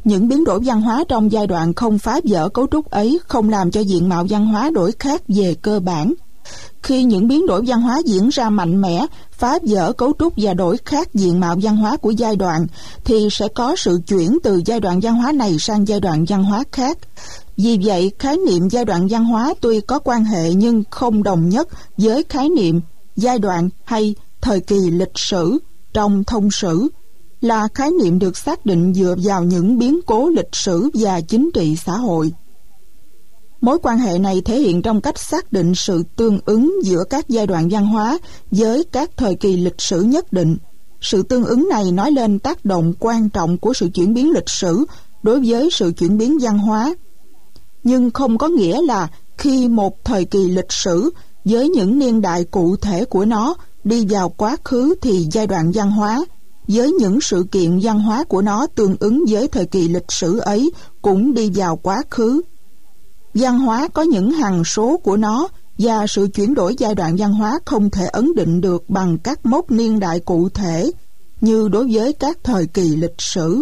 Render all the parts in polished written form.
Những biến đổi văn hóa trong giai đoạn không phá vỡ cấu trúc ấy không làm cho diện mạo văn hóa đổi khác về cơ bản. Khi những biến đổi văn hóa diễn ra mạnh mẽ, phá vỡ cấu trúc và đổi khác diện mạo văn hóa của giai đoạn, thì sẽ có sự chuyển từ giai đoạn văn hóa này sang giai đoạn văn hóa khác. Vì vậy, khái niệm giai đoạn văn hóa tuy có quan hệ nhưng không đồng nhất với khái niệm giai đoạn hay thời kỳ lịch sử trong thông sử, là khái niệm được xác định dựa vào những biến cố lịch sử và chính trị xã hội. Mối quan hệ này thể hiện trong cách xác định sự tương ứng giữa các giai đoạn văn hóa với các thời kỳ lịch sử nhất định. Sự tương ứng này nói lên tác động quan trọng của sự chuyển biến lịch sử đối với sự chuyển biến văn hóa. Nhưng không có nghĩa là khi một thời kỳ lịch sử với những niên đại cụ thể của nó đi vào quá khứ thì giai đoạn văn hóa với những sự kiện văn hóa của nó tương ứng với thời kỳ lịch sử ấy cũng đi vào quá khứ. Văn hóa có những hằng số của nó và sự chuyển đổi giai đoạn văn hóa không thể ấn định được bằng các mốc niên đại cụ thể như đối với các thời kỳ lịch sử.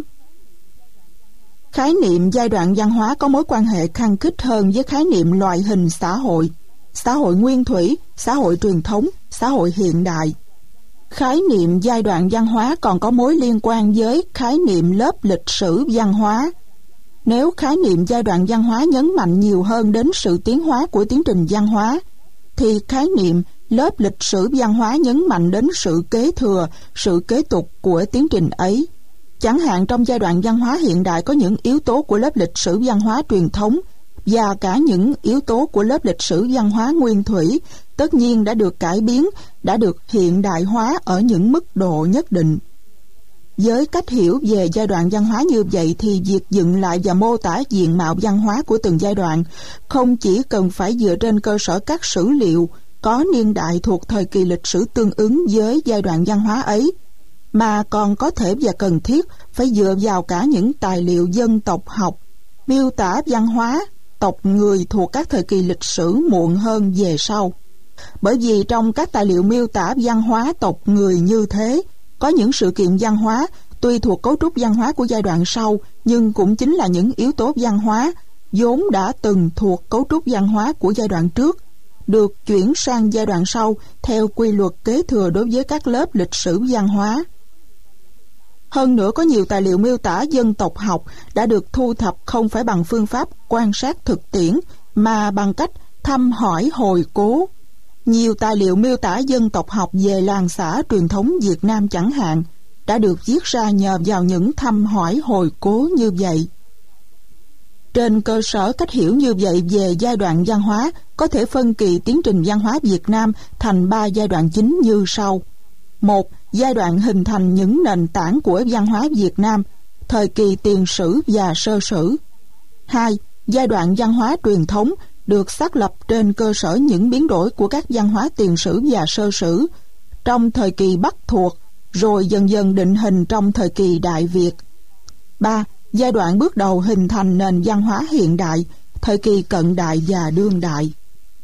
Khái niệm giai đoạn văn hóa có mối quan hệ khăng khít hơn với khái niệm loại hình xã hội nguyên thủy, xã hội truyền thống, xã hội hiện đại. Khái niệm giai đoạn văn hóa còn có mối liên quan với khái niệm lớp lịch sử văn hóa. Nếu khái niệm giai đoạn văn hóa nhấn mạnh nhiều hơn đến sự tiến hóa của tiến trình văn hóa, thì khái niệm lớp lịch sử văn hóa nhấn mạnh đến sự kế thừa, sự kế tục của tiến trình ấy. Chẳng hạn trong giai đoạn văn hóa hiện đại có những yếu tố của lớp lịch sử văn hóa truyền thống và cả những yếu tố của lớp lịch sử văn hóa nguyên thủy, tất nhiên đã được cải biến, đã được hiện đại hóa ở những mức độ nhất định. Với cách hiểu về giai đoạn văn hóa như vậy thì việc dựng lại và mô tả diện mạo văn hóa của từng giai đoạn không chỉ cần phải dựa trên cơ sở các sử liệu có niên đại thuộc thời kỳ lịch sử tương ứng với giai đoạn văn hóa ấy, mà còn có thể và cần thiết phải dựa vào cả những tài liệu dân tộc học, miêu tả văn hóa tộc người thuộc các thời kỳ lịch sử muộn hơn về sau. Bởi vì trong các tài liệu miêu tả văn hóa tộc người như thế, có những sự kiện văn hóa tuy thuộc cấu trúc văn hóa của giai đoạn sau, nhưng cũng chính là những yếu tố văn hóa vốn đã từng thuộc cấu trúc văn hóa của giai đoạn trước, được chuyển sang giai đoạn sau theo quy luật kế thừa đối với các lớp lịch sử văn hóa. Hơn nữa, có nhiều tài liệu miêu tả dân tộc học đã được thu thập không phải bằng phương pháp quan sát thực tiễn, mà bằng cách thăm hỏi hồi cố. Nhiều tài liệu miêu tả dân tộc học về làng xã truyền thống Việt Nam chẳng hạn, đã được viết ra nhờ vào những thăm hỏi hồi cố như vậy. Trên cơ sở cách hiểu như vậy về giai đoạn văn hóa, có thể phân kỳ tiến trình văn hóa Việt Nam thành 3 giai đoạn chính như sau. 1. Giai đoạn hình thành những nền tảng của văn hóa Việt Nam, thời kỳ tiền sử và sơ sử. 2. Giai đoạn văn hóa truyền thống được xác lập trên cơ sở những biến đổi của các văn hóa tiền sử và sơ sử trong thời kỳ Bắc thuộc, rồi dần dần định hình trong thời kỳ Đại Việt. 3. Giai đoạn bước đầu hình thành nền văn hóa hiện đại, thời kỳ cận đại và đương đại.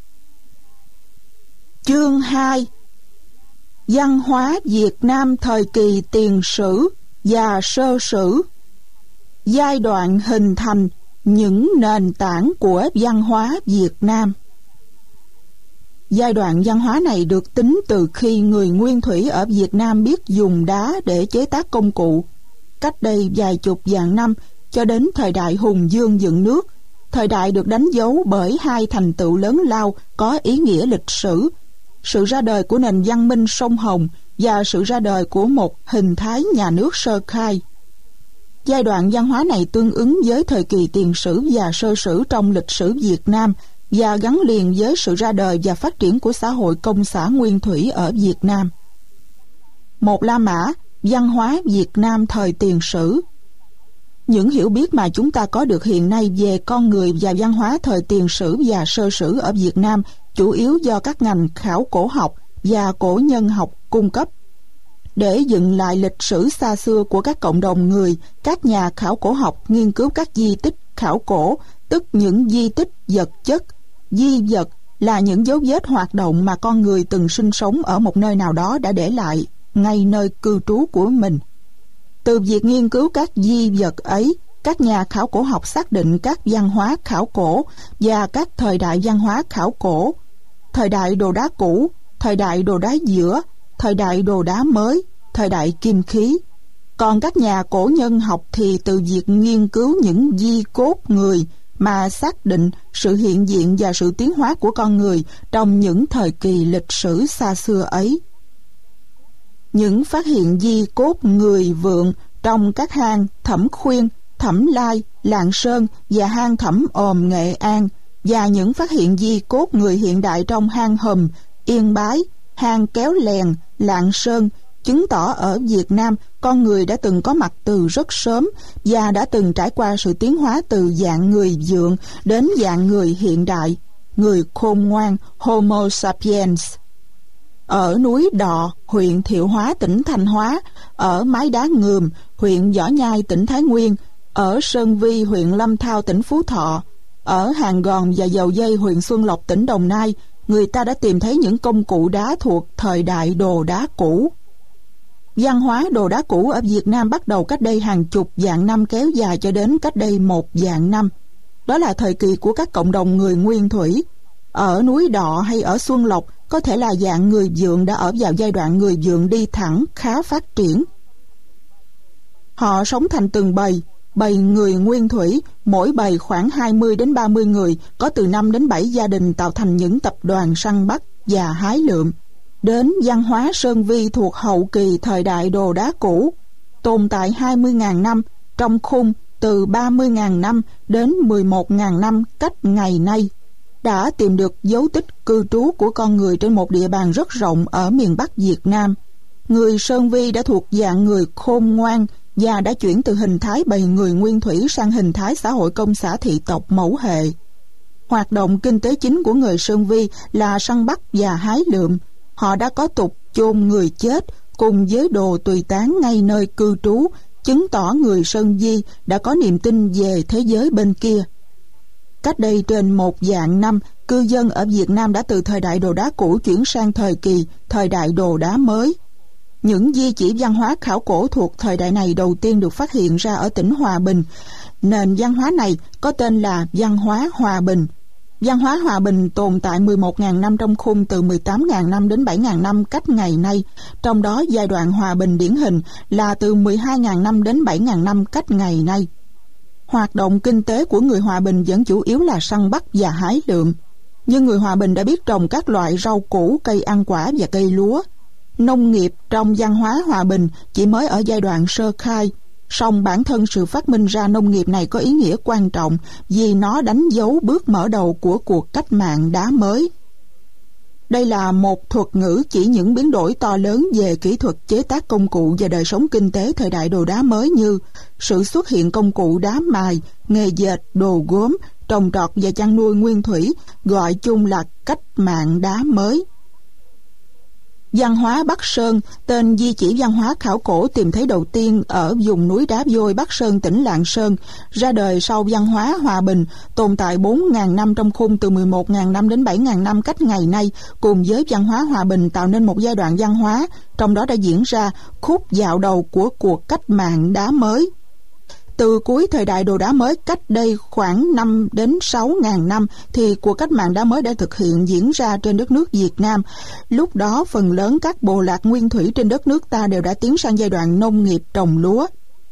Chương 2. Văn hóa Việt Nam thời kỳ tiền sử và sơ sử. Giai đoạn hình thành những nền tảng của văn hóa Việt Nam. Giai đoạn văn hóa này được tính từ khi người nguyên thủy ở Việt Nam biết dùng đá để chế tác công cụ, cách đây vài chục vạn năm, cho đến thời đại hùng vương dựng nước, thời đại được đánh dấu bởi 2 thành tựu lớn lao có ý nghĩa lịch sử: sự ra đời của nền văn minh sông Hồng và sự ra đời của một hình thái nhà nước sơ khai. Giai đoạn văn hóa này tương ứng với thời kỳ tiền sử và sơ sử trong lịch sử Việt Nam và gắn liền với sự ra đời và phát triển của xã hội công xã nguyên thủy ở Việt Nam. 1. La Mã, văn hóa Việt Nam thời tiền sử. Những hiểu biết mà chúng ta có được hiện nay về con người và văn hóa thời tiền sử và sơ sử ở Việt Nam chủ yếu do các ngành khảo cổ học và cổ nhân học cung cấp. Để dựng lại lịch sử xa xưa của các cộng đồng người, các nhà khảo cổ học nghiên cứu các di tích khảo cổ, tức những di tích vật chất. Di vật là những dấu vết hoạt động mà con người từng sinh sống ở một nơi nào đó đã để lại ngay nơi cư trú của mình. Từ việc nghiên cứu các di vật ấy, Các nhà khảo cổ học xác định các văn hóa khảo cổ và các thời đại văn hóa khảo cổ: thời đại đồ đá cũ, thời đại đồ đá giữa, thời đại đồ đá mới, thời đại kim khí. Còn các nhà cổ nhân học thì từ việc nghiên cứu những di cốt người mà xác định sự hiện diện và sự tiến hóa của con người trong những thời kỳ lịch sử xa xưa ấy. Những phát hiện di cốt người Vượng trong các hang Thẩm Khuyên, Thẩm Lai, Lạng Sơn và hang Thẩm Ồm, Nghệ An, và những phát hiện di cốt người hiện đại trong hang Hùm, Yên Bái, hang Kéo Lèn, Lạng Sơn, chứng tỏ ở Việt Nam con người đã từng có mặt từ rất sớm và đã từng trải qua sự tiến hóa từ dạng người vượn đến dạng người hiện đại, người khôn ngoan, Homo sapiens. Ở núi Đọ, huyện Thiệu Hóa, tỉnh Thanh Hóa, ở Mái Đá Ngườm, huyện Võ Nhai, tỉnh Thái Nguyên, ở Sơn Vi, huyện Lâm Thao, tỉnh Phú Thọ, ở Hàng Gòn và Dầu Dây, huyện Xuân Lộc, tỉnh Đồng Nai, người ta đã tìm thấy những công cụ đá thuộc thời đại đồ đá cũ. Văn hóa đồ đá cũ ở Việt Nam bắt đầu cách đây hàng chục vạn năm, kéo dài cho đến cách đây 1 vạn năm. Đó là thời kỳ của các cộng đồng người nguyên thủy. Ở núi Đọ hay ở Xuân Lộc, có thể là dạng người vượn đã ở vào giai đoạn người vượn đi thẳng khá phát triển. Họ sống thành từng bầy người nguyên thủy, mỗi bầy khoảng 20 đến 30 người, có từ 5 đến 7 gia đình tạo thành những tập đoàn săn bắt và hái lượm. Đến văn hóa Sơn Vi thuộc hậu kỳ thời đại đồ đá cũ, tồn tại 20.000 năm, trong khung từ 30.000 năm đến 11.000 năm cách ngày nay, đã tìm được dấu tích cư trú của con người trên một địa bàn rất rộng ở miền Bắc Việt Nam. Người Sơn Vi đã thuộc dạng người khôn ngoan và đã chuyển từ hình thái bầy người nguyên thủy sang hình thái xã hội công xã thị tộc mẫu hệ. Hoạt động kinh tế chính của người Sơn Vi là săn bắt và hái lượm. Họ đã có tục chôn người chết cùng với đồ tùy tán ngay nơi cư trú, chứng tỏ người Sơn Vi đã có niềm tin về thế giới bên kia. Cách đây trên 1 vạn năm, cư dân ở Việt Nam đã từ thời đại đồ đá cũ chuyển sang thời đại đồ đá mới. Những di chỉ văn hóa khảo cổ thuộc thời đại này đầu tiên được phát hiện ra ở tỉnh Hòa Bình. Nền văn hóa này có tên là văn hóa Hòa Bình. Văn hóa Hòa Bình tồn tại 11.000 năm trong khung từ 18.000 năm đến 7.000 năm cách ngày nay, trong đó giai đoạn Hòa Bình điển hình là từ 12.000 năm đến 7.000 năm cách ngày nay. Hoạt động kinh tế của người Hòa Bình vẫn chủ yếu là săn bắt và hái lượm, nhưng người Hòa Bình đã biết trồng các loại rau củ, cây ăn quả và cây lúa. Nông nghiệp trong văn hóa Hòa Bình chỉ mới ở giai đoạn sơ khai, song bản thân sự phát minh ra nông nghiệp này có ý nghĩa quan trọng vì nó đánh dấu bước mở đầu của cuộc cách mạng đá mới. Đây là một thuật ngữ chỉ những biến đổi to lớn về kỹ thuật chế tác công cụ và đời sống kinh tế thời đại đồ đá mới, như sự xuất hiện công cụ đá mài, nghề dệt, đồ gốm, trồng trọt và chăn nuôi nguyên thủy, gọi chung là cách mạng đá mới. Văn hóa Bắc Sơn, tên di chỉ văn hóa khảo cổ tìm thấy đầu tiên ở vùng núi Đá Vôi, Bắc Sơn, tỉnh Lạng Sơn, ra đời sau văn hóa Hòa Bình, tồn tại 4.000 năm trong khung từ 11.000 năm đến 7.000 năm cách ngày nay, cùng với văn hóa Hòa Bình tạo nên một giai đoạn văn hóa, trong đó đã diễn ra khúc dạo đầu của cuộc cách mạng đá mới. Từ cuối thời đại đồ đá mới cách đây khoảng 5 đến 6.000 năm thì cuộc cách mạng đá mới đã thực hiện diễn ra trên đất nước Việt Nam. Lúc đó phần lớn các bộ lạc nguyên thủy trên đất nước ta đều đã tiến sang giai đoạn nông nghiệp trồng lúa.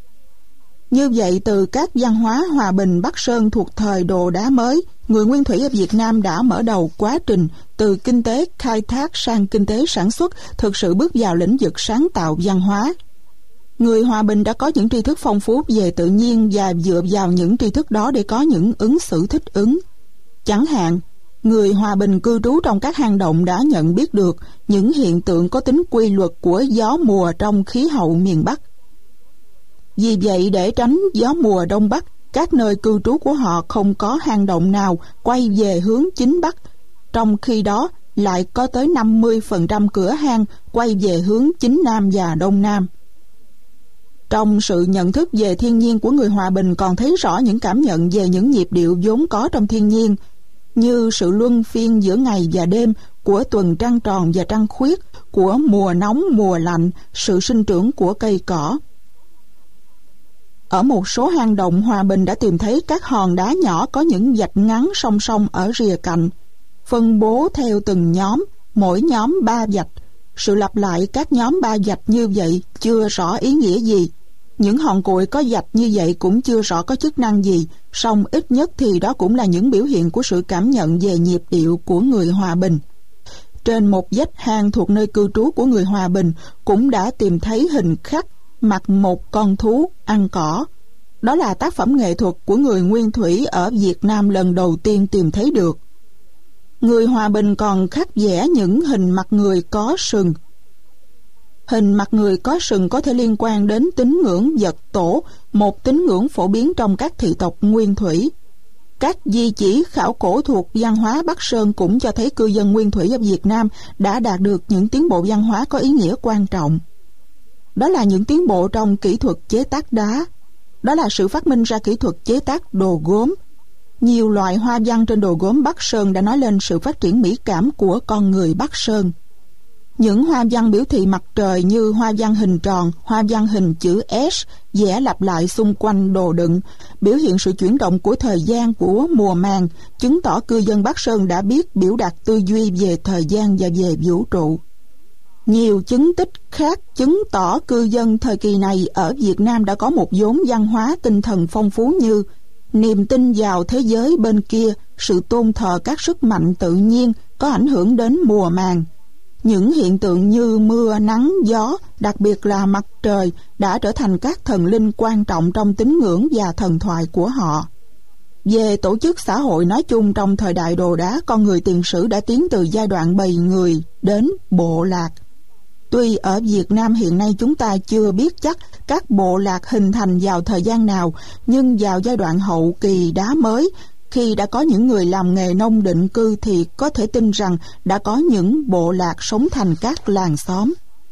Như vậy, từ các văn hóa Hòa Bình, Bắc Sơn thuộc thời đồ đá mới, người nguyên thủy ở Việt Nam đã mở đầu quá trình từ kinh tế khai thác sang kinh tế sản xuất, thực sự bước vào lĩnh vực sáng tạo văn hóa. Người Hòa Bình đã có những tri thức phong phú về tự nhiên và dựa vào những tri thức đó để có những ứng xử thích ứng. Chẳng hạn, người Hòa Bình cư trú trong các hang động đã nhận biết được những hiện tượng có tính quy luật của gió mùa trong khí hậu miền Bắc. Vì vậy, để tránh gió mùa Đông Bắc, các nơi cư trú của họ không có hang động nào quay về hướng chính Bắc, trong khi đó lại có tới 50% cửa hang quay về hướng chính Nam và Đông Nam. Trong sự nhận thức về thiên nhiên của người Hòa Bình còn thấy rõ những cảm nhận về những nhịp điệu vốn có trong thiên nhiên, như sự luân phiên giữa ngày và đêm, của tuần trăng tròn và trăng khuyết, của mùa nóng, mùa lạnh, sự sinh trưởng của cây cỏ. Ở một số hang động, Hòa Bình đã tìm thấy các hòn đá nhỏ có những vạch ngắn song song ở rìa cạnh, phân bố theo từng nhóm, mỗi nhóm 3 vạch. Sự lặp lại các nhóm 3 vạch như vậy chưa rõ ý nghĩa gì. Những hòn cụi có vạch như vậy cũng chưa rõ có chức năng gì, song ít nhất thì đó cũng là những biểu hiện của sự cảm nhận về nhịp điệu của người Hòa Bình. Trên một vách hang thuộc nơi cư trú của người Hòa Bình cũng đã tìm thấy hình khắc mặt một con thú ăn cỏ. Đó là tác phẩm nghệ thuật của người nguyên thủy ở Việt Nam lần đầu tiên tìm thấy được. Người Hòa Bình còn khắc vẽ những hình mặt người có sừng. Hình mặt người có sừng có thể liên quan đến tín ngưỡng vật tổ, một tín ngưỡng phổ biến trong các thị tộc nguyên thủy. Các di chỉ khảo cổ thuộc văn hóa Bắc Sơn cũng cho thấy cư dân nguyên thủy ở Việt Nam đã đạt được những tiến bộ văn hóa có ý nghĩa quan trọng. Đó là những tiến bộ trong kỹ thuật chế tác đá. Đó là sự phát minh ra kỹ thuật chế tác đồ gốm. Nhiều loại hoa văn trên đồ gốm Bắc Sơn đã nói lên sự phát triển mỹ cảm của con người Bắc Sơn. Những hoa văn biểu thị mặt trời như hoa văn hình tròn, hoa văn hình chữ S vẽ lặp lại xung quanh đồ đựng, biểu hiện sự chuyển động của thời gian, của mùa màng, chứng tỏ cư dân Bắc Sơn đã biết biểu đạt tư duy về thời gian và về vũ trụ. Nhiều chứng tích khác chứng tỏ cư dân thời kỳ này ở Việt Nam đã có một vốn văn hóa tinh thần phong phú như niềm tin vào thế giới bên kia, sự tôn thờ các sức mạnh tự nhiên có ảnh hưởng đến mùa màng. Những hiện tượng như mưa, nắng, gió, đặc biệt là mặt trời, đã trở thành các thần linh quan trọng trong tín ngưỡng và thần thoại của họ. Về tổ chức xã hội nói chung, trong thời đại đồ đá, con người tiền sử đã tiến từ giai đoạn bầy người đến bộ lạc. Tuy ở Việt Nam hiện nay chúng ta chưa biết chắc các bộ lạc hình thành vào thời gian nào, nhưng vào giai đoạn hậu kỳ đá mới, khi đã có những người làm nghề nông định cư thì có thể tin rằng đã có những bộ lạc sống thành các làng xóm.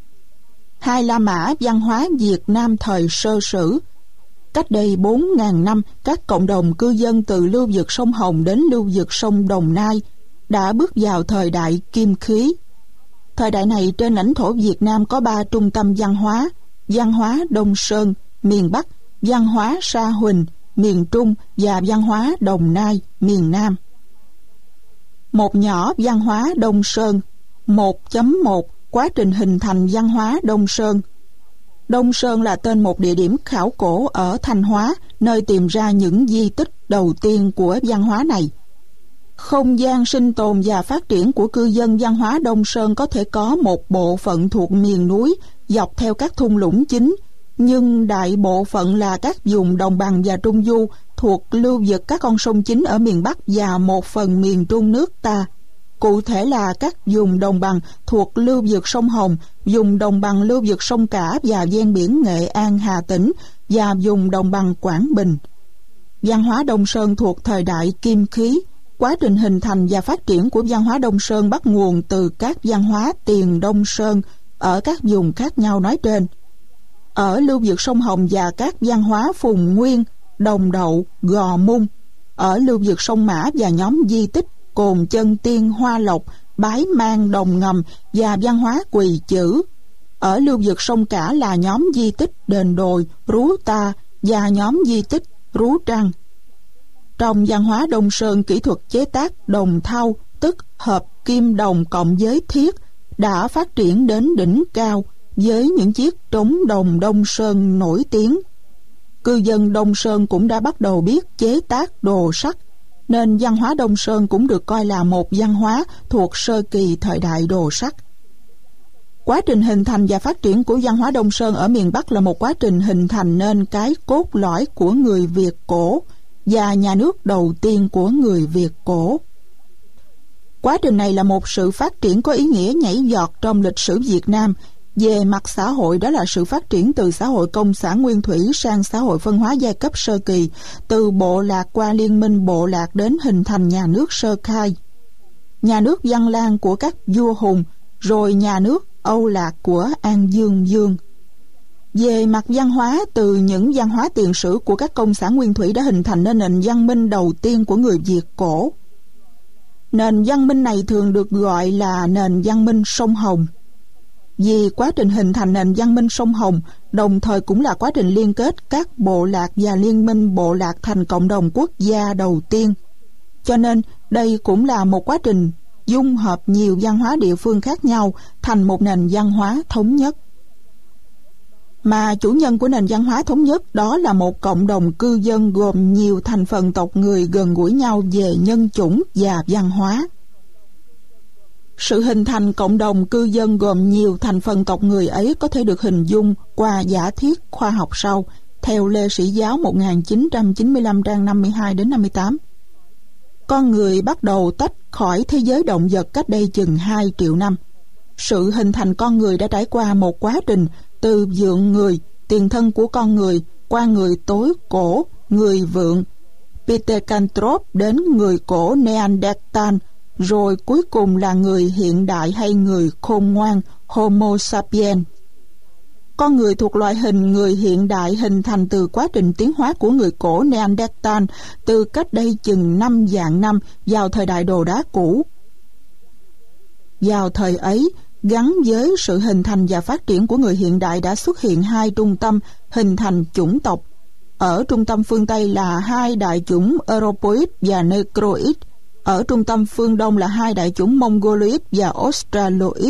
Hai La Mã văn hóa Việt Nam thời sơ sử. Cách đây 4.000 năm, các cộng đồng cư dân từ lưu vực sông Hồng đến lưu vực sông Đồng Nai đã bước vào thời đại kim khí. Thời đại này trên lãnh thổ Việt Nam có 3 trung tâm văn hóa Đông Sơn, miền Bắc, văn hóa Sa Huỳnh, miền Trung và văn hóa Đồng Nai, miền Nam. Một nhỏ văn hóa Đông Sơn. 1.1 Quá trình hình thành văn hóa Đông Sơn. Đông Sơn là tên một địa điểm khảo cổ ở Thanh Hóa, nơi tìm ra những di tích đầu tiên của văn hóa này. Không gian sinh tồn và phát triển của cư dân văn hóa Đông Sơn có thể có một bộ phận thuộc miền núi dọc theo các thung lũng chính, nhưng đại bộ phận là các vùng đồng bằng và trung du thuộc lưu vực các con sông chính ở miền Bắc và một phần miền Trung nước ta. Cụ thể là các vùng đồng bằng thuộc lưu vực sông Hồng, vùng đồng bằng lưu vực sông Cả và ven biển Nghệ An, Hà Tĩnh và vùng đồng bằng Quảng Bình. Văn hóa Đông Sơn thuộc thời đại kim khí. Quá trình hình thành và phát triển của văn hóa Đông Sơn bắt nguồn từ các văn hóa tiền Đông Sơn ở các vùng khác nhau nói trên. Ở lưu vực sông Hồng và các văn hóa Phùng Nguyên, Đồng Đậu, Gò Mung. Ở lưu vực sông Mã và nhóm di tích Cồn Chân Tiên, Hoa Lộc, Bái Mang, Đồng Ngầm và văn hóa Quỳ Chữ. Ở lưu vực sông Cả là nhóm di tích Đền Đồi, Rú Ta và nhóm di tích Rú Trăng. Trong văn hóa Đông Sơn, kỹ thuật chế tác đồng thau, tức hợp kim đồng cộng với thiết, đã phát triển đến đỉnh cao với những chiếc trống đồng Đông Sơn nổi tiếng. Cư dân Đông Sơn cũng đã bắt đầu biết chế tác đồ sắt, nên văn hóa Đông Sơn cũng được coi là một văn hóa thuộc sơ kỳ thời đại đồ sắt. Quá trình hình thành và phát triển của văn hóa Đông Sơn ở miền Bắc là một quá trình hình thành nên cái cốt lõi của người Việt cổ và nhà nước đầu tiên của người Việt cổ. Quá trình này là một sự phát triển có ý nghĩa nhảy vọt trong lịch sử Việt Nam. Về mặt xã hội, đó là sự phát triển từ xã hội công sản nguyên thủy sang xã hội phân hóa giai cấp sơ kỳ, từ bộ lạc qua liên minh bộ lạc đến hình thành nhà nước sơ khai. Nhà nước Văn Lang của các vua Hùng, rồi nhà nước Âu Lạc của An Dương Vương. Về mặt văn hóa, từ những văn hóa tiền sử của các công sản nguyên thủy đã hình thành nên nền văn minh đầu tiên của người Việt cổ. Nền văn minh này thường được gọi là nền văn minh sông Hồng. vì quá trình hình thành nền văn minh sông Hồng đồng thời cũng là quá trình liên kết các bộ lạc và liên minh bộ lạc thành cộng đồng quốc gia đầu tiên. Cho nên đây cũng là một quá trình dung hợp nhiều văn hóa địa phương khác nhau thành một nền văn hóa thống nhất. Mà chủ nhân của nền văn hóa thống nhất đó là một cộng đồng cư dân gồm nhiều thành phần tộc người gần gũi nhau về nhân chủng và văn hóa. Sự hình thành cộng đồng cư dân gồm nhiều thành phần tộc người ấy có thể được hình dung qua giả thiết khoa học sau, theo Lê Sĩ Giáo 1995 trang 52 đến 58. Con người bắt đầu tách khỏi thế giới động vật cách đây chừng 2 triệu năm. Sự hình thành con người đã trải qua một quá trình từ vượn người, tiền thân của con người, qua người tối cổ, người vượn, Pithecanthropus đến người cổ Neanderthal, rồi cuối cùng là người hiện đại hay người khôn ngoan Homo sapiens. Con người thuộc loại hình người hiện đại hình thành từ quá trình tiến hóa của người cổ Neanderthal từ cách đây chừng 5 vạn năm vào thời đại đồ đá cũ. Vào thời ấy, gắn với sự hình thành và phát triển của người hiện đại đã xuất hiện 2 trung tâm hình thành chủng tộc. Ở trung tâm phương Tây là 2 đại chủng Europoid và Negroid. Ở trung tâm phương Đông là 2 đại chủng Mongoloid và Australoid.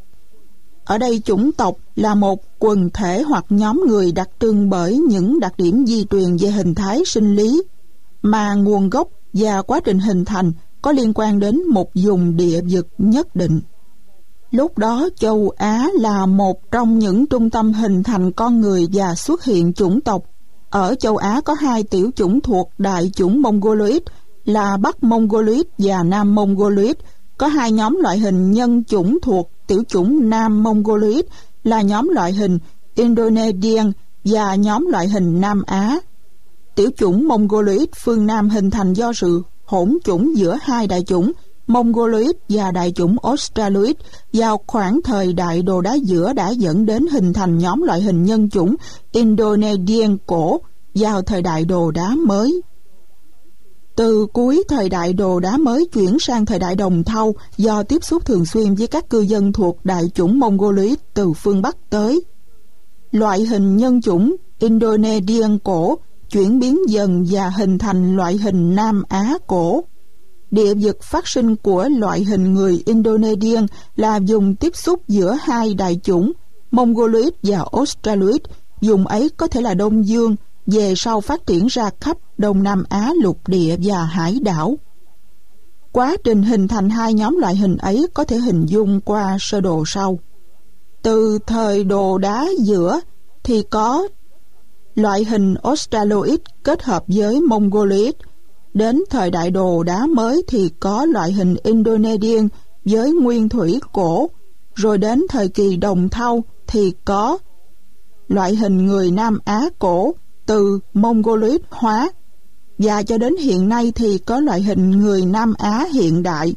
Ở đây chủng tộc là một quần thể hoặc nhóm người đặc trưng bởi những đặc điểm di truyền về hình thái sinh lý, mà nguồn gốc và quá trình hình thành có liên quan đến một vùng địa vực nhất định. Lúc đó châu Á là một trong những trung tâm hình thành con người và xuất hiện chủng tộc. Ở châu Á có 2 tiểu chủng thuộc đại chủng Mongoloid là Bắc Mongoloid và Nam Mongoloid. Có 2 nhóm loại hình nhân chủng thuộc tiểu chủng Nam Mongoloid là nhóm loại hình Indonesian và nhóm loại hình Nam Á. Tiểu chủng Mongoloid phương Nam hình thành do sự hỗn chủng giữa 2 đại chủng Mongoloid và đại chủng Australoid vào khoảng thời đại đồ đá giữa đã dẫn đến hình thành nhóm loại hình nhân chủng Indonesian cổ vào thời đại đồ đá mới. Từ cuối thời đại đồ đá mới chuyển sang thời đại đồng thau do tiếp xúc thường xuyên với các cư dân thuộc đại chủng Mongoloid từ phương Bắc tới. Loại hình nhân chủng Indonesian cổ chuyển biến dần và hình thành loại hình Nam Á cổ. Địa vực phát sinh của loại hình người Indonesian là vùng tiếp xúc giữa 2 đại chủng Mongoloid và Australoid. Vùng ấy có thể là Đông Dương, về sau phát triển ra khắp Đông Nam Á lục địa và hải đảo. Quá trình hình thành 2 nhóm loại hình ấy có thể hình dung qua sơ đồ sau. Từ thời đồ đá giữa thì có loại hình Australoid kết hợp với Mongoloid. Đến thời đại đồ đá mới thì có loại hình Indonesian với nguyên thủy cổ. Rồi đến thời kỳ đồng thau thì có loại hình người Nam Á cổ từ Mongoloid hóa. Và cho đến hiện nay thì có loại hình người Nam Á hiện đại.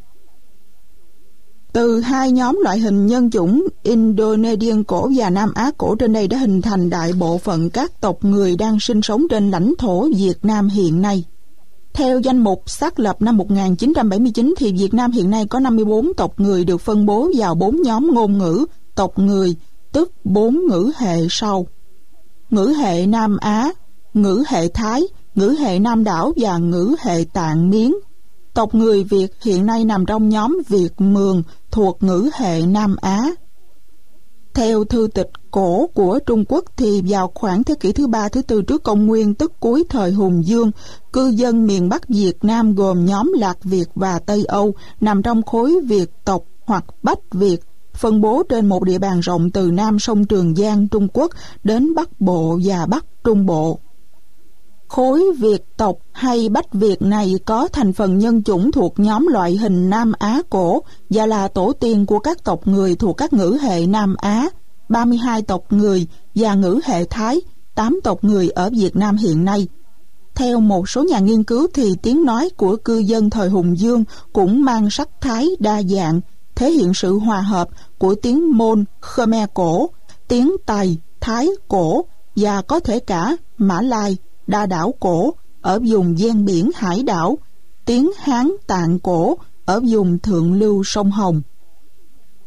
Từ 2 nhóm loại hình nhân chủng Indonesian cổ và Nam Á cổ trên đây đã hình thành đại bộ phận các tộc người đang sinh sống trên lãnh thổ Việt Nam hiện nay. Theo danh mục xác lập năm 1979 thì Việt Nam hiện nay có 54 tộc người được phân bố vào 4 nhóm ngôn ngữ tộc người, tức 4 ngữ hệ sau: ngữ hệ Nam Á, ngữ hệ Thái, ngữ hệ Nam đảo và ngữ hệ Tạng Miến. Tộc người Việt hiện nay nằm trong nhóm Việt Mường thuộc ngữ hệ Nam Á. Theo thư tịch cổ của Trung Quốc thì vào khoảng thế kỷ thứ 3, thứ 4 trước công nguyên, tức cuối thời Hùng Vương, cư dân miền Bắc Việt Nam gồm nhóm Lạc Việt và Tây Âu nằm trong khối Việt tộc hoặc Bách Việt, phân bố trên một địa bàn rộng từ Nam sông Trường Giang Trung Quốc đến Bắc Bộ và Bắc Trung Bộ. Khối Việt tộc hay Bách Việt này có thành phần nhân chủng thuộc nhóm loại hình Nam Á cổ và là tổ tiên của các tộc người thuộc các ngữ hệ Nam Á, 32 tộc người, và ngữ hệ Thái, 8 tộc người ở Việt Nam hiện nay. Theo một số nhà nghiên cứu thì tiếng nói của cư dân thời Hùng Vương cũng mang sắc thái đa dạng, thể hiện sự hòa hợp của tiếng Môn, Khmer cổ, tiếng Tày, Thái cổ và có thể cả Mã Lai, Đa đảo cổ ở vùng ven biển hải đảo, tiếng Hán Tạng cổ ở vùng thượng lưu sông Hồng.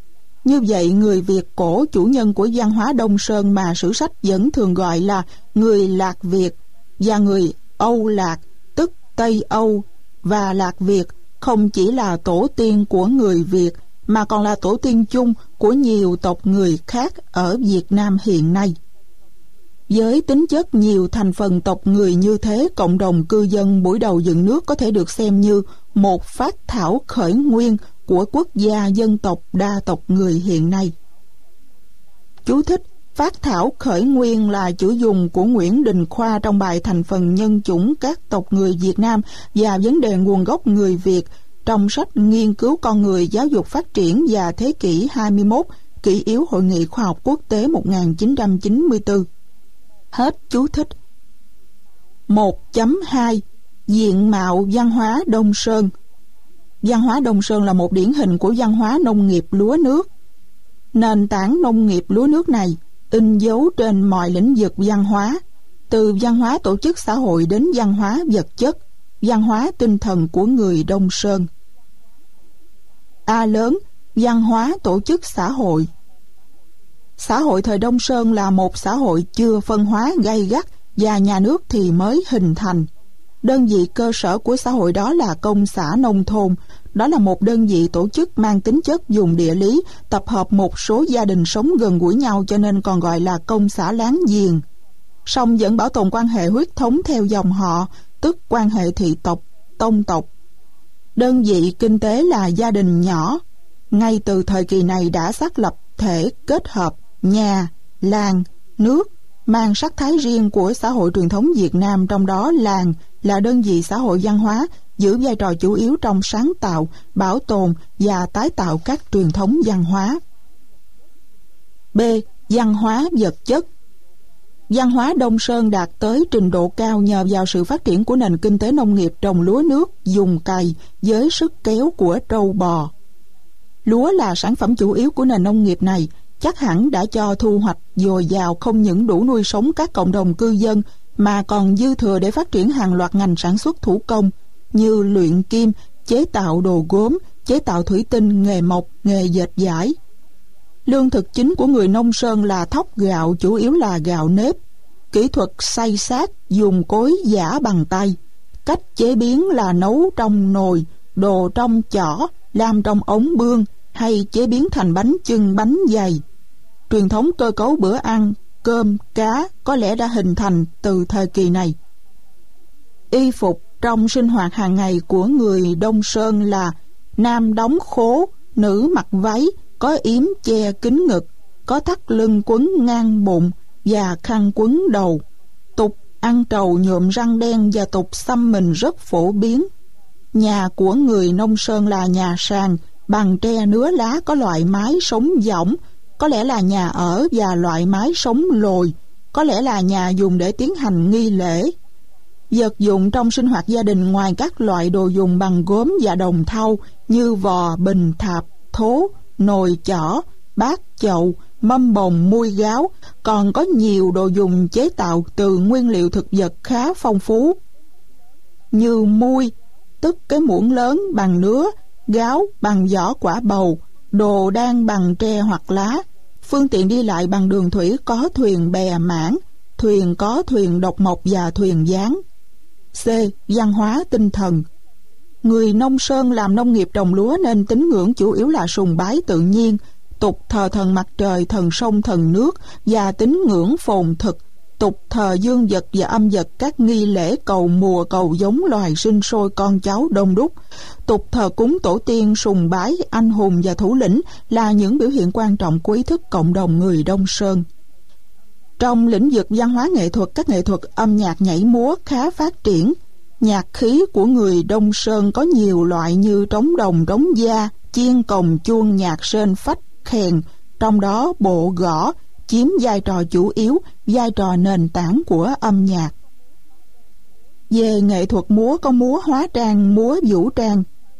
Như vậy, người Việt cổ chủ nhân của văn hóa Đông Sơn mà sử sách vẫn thường gọi là người Lạc Việt và người Âu Lạc, tức Tây Âu, và Lạc Việt không chỉ là tổ tiên của người Việt mà còn là tổ tiên chung của nhiều tộc người khác ở Việt Nam hiện nay. Với tính chất nhiều thành phần tộc người như thế, cộng đồng cư dân buổi đầu dựng nước có thể được xem như một phác thảo khởi nguyên của quốc gia dân tộc đa tộc người hiện nay. Chú thích: phác thảo khởi nguyên là chữ dùng của Nguyễn Đình Khoa trong bài thành phần nhân chủng các tộc người Việt Nam và vấn đề nguồn gốc người Việt trong sách Nghiên cứu con người, giáo dục phát triển và thế kỷ 21, kỷ yếu Hội nghị khoa học quốc tế 1994. Hết chú thích. 1.2 Diện mạo văn hóa Đông Sơn. Văn hóa Đông Sơn là một điển hình của văn hóa nông nghiệp lúa nước. Nền tảng nông nghiệp lúa nước này in dấu trên mọi lĩnh vực văn hóa, từ văn hóa tổ chức xã hội đến văn hóa vật chất, văn hóa tinh thần của người Đông Sơn. A lớn, văn hóa tổ chức xã hội. Xã hội thời Đông Sơn là một xã hội chưa phân hóa gay gắt và nhà nước thì mới hình thành. Đơn vị cơ sở của xã hội đó là công xã nông thôn. Đó là một đơn vị tổ chức mang tính chất vùng địa lý, tập hợp một số gia đình sống gần gũi nhau cho nên còn gọi là công xã láng giềng. Song vẫn bảo tồn quan hệ huyết thống theo dòng họ, tức quan hệ thị tộc, tông tộc. Đơn vị kinh tế là gia đình nhỏ. Ngay từ thời kỳ này đã xác lập thể kết hợp nhà, làng, nước, mang sắc thái riêng của xã hội truyền thống Việt Nam, trong đó làng là đơn vị xã hội văn hóa, giữ vai trò chủ yếu trong sáng tạo, bảo tồn và tái tạo các truyền thống văn hóa. B. Văn hóa vật chất. Văn hóa Đông Sơn đạt tới trình độ cao nhờ vào sự phát triển của nền kinh tế nông nghiệp trồng lúa nước, dùng cày với sức kéo của trâu bò. Lúa là sản phẩm chủ yếu của nền nông nghiệp này, chắc hẳn đã cho thu hoạch dồi dào không những đủ nuôi sống các cộng đồng cư dân mà còn dư thừa để phát triển hàng loạt ngành sản xuất thủ công như luyện kim, chế tạo đồ gốm, chế tạo thủy tinh, nghề mộc, nghề dệt vải. Lương thực chính của người Nông Sơn là thóc gạo, chủ yếu là gạo nếp. Kỹ thuật xay sát dùng cối giã bằng tay. Cách chế biến là nấu trong nồi, đồ trong chõ, làm trong ống bương hay chế biến thành bánh chưng, bánh dày. Truyền thống cơ cấu bữa ăn, cơm, cá có lẽ đã hình thành từ thời kỳ này. Y phục trong sinh hoạt hàng ngày của người Đông Sơn là nam đóng khố, nữ mặc váy, có yếm che kín ngực, có thắt lưng quấn ngang bụng và khăn quấn đầu. Tục ăn trầu nhuộm răng đen và tục xăm mình rất phổ biến. Nhà của người Nông Sơn là nhà sàn, bằng tre nứa lá, có loại mái sống võng, có lẽ là nhà ở, và loại mái sống lồi, có lẽ là nhà dùng để tiến hành nghi lễ. Vật dụng trong sinh hoạt gia đình ngoài các loại đồ dùng bằng gốm và đồng thau như vò, bình, thạp, thố, nồi, chõ, bát, chậu, mâm bồng, muôi gáo, còn có nhiều đồ dùng chế tạo từ nguyên liệu thực vật khá phong phú, như muôi, tức cái muỗng lớn bằng nứa, gáo bằng vỏ quả bầu, đồ đan bằng tre hoặc lá. Phương tiện đi lại bằng đường thủy có thuyền bè mảng, thuyền có thuyền độc mộc và thuyền gián. C. Văn hóa tinh thần. Người Nông Sơn làm nông nghiệp trồng lúa nên tín ngưỡng chủ yếu là sùng bái tự nhiên, tục thờ thần mặt trời, thần sông, thần nước và tín ngưỡng phồn thực, tục thờ dương vật và âm vật, các nghi lễ cầu mùa, cầu giống loài, sinh sôi con cháu đông đúc. Tục thờ cúng tổ tiên, sùng bái anh hùng và thủ lĩnh là những biểu hiện quan trọng của ý thức cộng đồng người Đông Sơn. Trong lĩnh vực văn hóa nghệ thuật, các nghệ thuật âm nhạc nhảy múa khá phát triển. Nhạc khí của người Đông Sơn có nhiều loại như trống đồng, trống da, chiên cồng, chuông, nhạc sên, phách, khèn, trong đó bộ gõ chiếm vai trò chủ yếu, vai trò nền tảng của âm nhạc. Về nghệ thuật múa có múa hóa trang, múa vũ trang.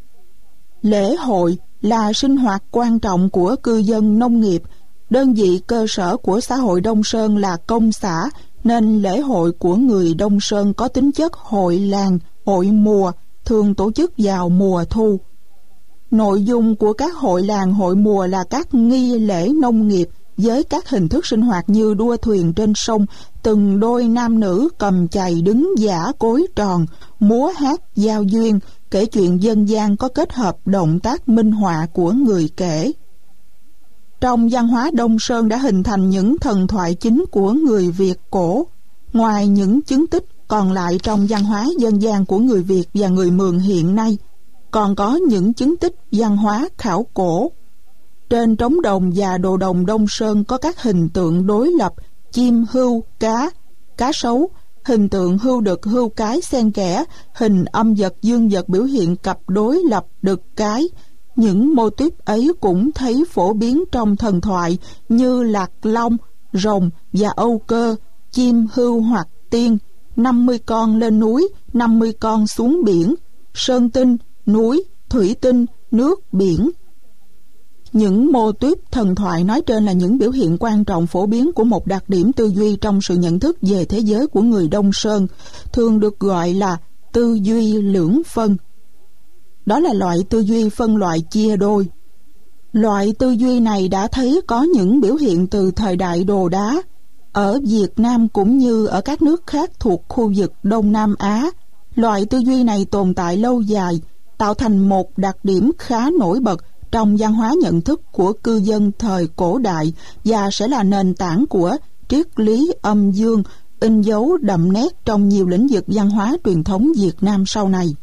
Lễ hội là sinh hoạt quan trọng của cư dân nông nghiệp. Đơn vị cơ sở của xã hội Đông Sơn là công xã, nên lễ hội của người Đông Sơn có tính chất hội làng, hội mùa, thường tổ chức vào mùa thu. Nội dung của các hội làng hội mùa là các nghi lễ nông nghiệp với các hình thức sinh hoạt như đua thuyền trên sông, từng đôi nam nữ cầm chày đứng giã cối tròn, múa hát giao duyên, kể chuyện dân gian có kết hợp động tác minh họa của người kể. Trong văn hóa Đông Sơn đã hình thành những thần thoại chính của người Việt cổ. Ngoài những chứng tích còn lại trong văn hóa dân gian của người Việt và người Mường hiện nay, còn có những chứng tích văn hóa khảo cổ. Trên trống đồng và đồ đồng Đông Sơn có các hình tượng đối lập chim hươu, cá sấu, hình tượng hươu đực hươu cái xen kẽ, hình âm vật dương vật biểu hiện cặp đối lập đực cái. Những mô típ ấy cũng thấy phổ biến trong thần thoại như lạc long, rồng và âu cơ, chim hươu hoặc tiên, 50 con lên núi, 50 con xuống biển, sơn tinh, núi, thủy tinh, nước, biển. Những mô típ thần thoại nói trên là những biểu hiện quan trọng phổ biến của một đặc điểm tư duy trong sự nhận thức về thế giới của người Đông Sơn, thường được gọi là tư duy lưỡng phân. Đó là loại tư duy phân loại chia đôi. Loại tư duy này đã thấy có những biểu hiện từ thời đại Đồ Đá. Ở Việt Nam cũng như ở các nước khác thuộc khu vực Đông Nam Á, loại tư duy này tồn tại lâu dài, tạo thành một đặc điểm khá nổi bật trong văn hóa nhận thức của cư dân thời cổ đại và sẽ là nền tảng của triết lý âm dương, in dấu đậm nét trong nhiều lĩnh vực văn hóa truyền thống Việt Nam sau này.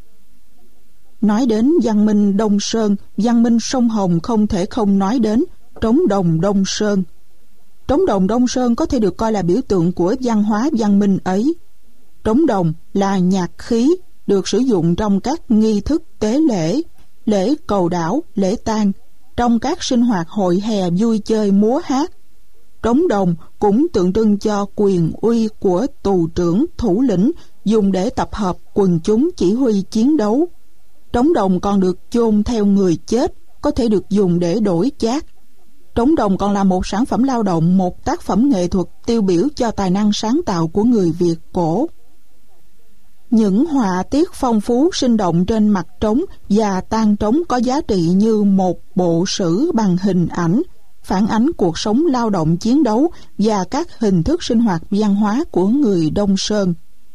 Nói đến văn minh Đông Sơn, văn minh sông Hồng không thể không nói đến trống đồng Đông Sơn. Trống đồng Đông Sơn có thể được coi là biểu tượng của văn hóa văn minh ấy. Trống đồng là nhạc khí được sử dụng trong các nghi thức tế lễ, lễ cầu đảo, lễ tang, trong các sinh hoạt hội hè vui chơi múa hát. Trống đồng cũng tượng trưng cho quyền uy của tù trưởng, thủ lĩnh, dùng để tập hợp quần chúng chỉ huy chiến đấu. Trống đồng còn được chôn theo người chết, có thể được dùng để đổi chác. Trống đồng còn là một sản phẩm lao động, một tác phẩm nghệ thuật tiêu biểu cho tài năng sáng tạo của người Việt cổ. Những họa tiết phong phú sinh động trên mặt trống và tang trống có giá trị như một bộ sử bằng hình ảnh, phản ánh cuộc sống lao động chiến đấu và các hình thức sinh hoạt văn hóa của người Đông Sơn.